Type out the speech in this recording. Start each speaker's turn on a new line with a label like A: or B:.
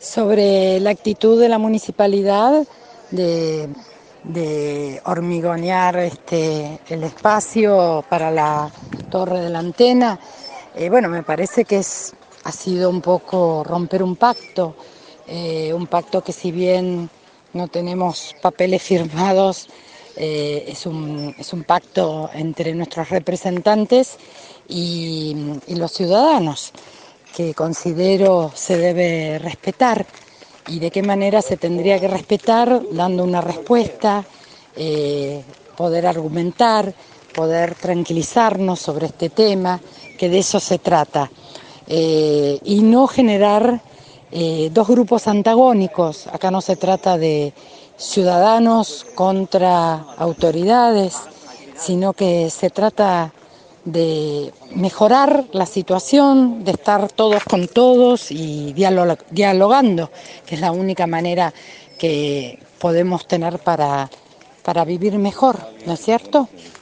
A: Sobre la actitud de la municipalidad de, de hormigonear el espacio para la torre de la antena. Bueno, me parece que ha sido un poco romper un pacto que, si bien no tenemos papeles firmados, es un pacto entre nuestros representantes y los ciudadanos, que considero se debe respetar. ¿Y de qué manera se tendría que respetar? Dando una respuesta, poder argumentar, poder tranquilizarnos sobre este tema, que de eso se trata. Y no generar dos grupos antagónicos. Acá no se trata de ciudadanos contra autoridades, sino que se trata de mejorar la situación, de estar todos con todos y dialogando, que es la única manera que podemos tener para vivir mejor, ¿no es cierto?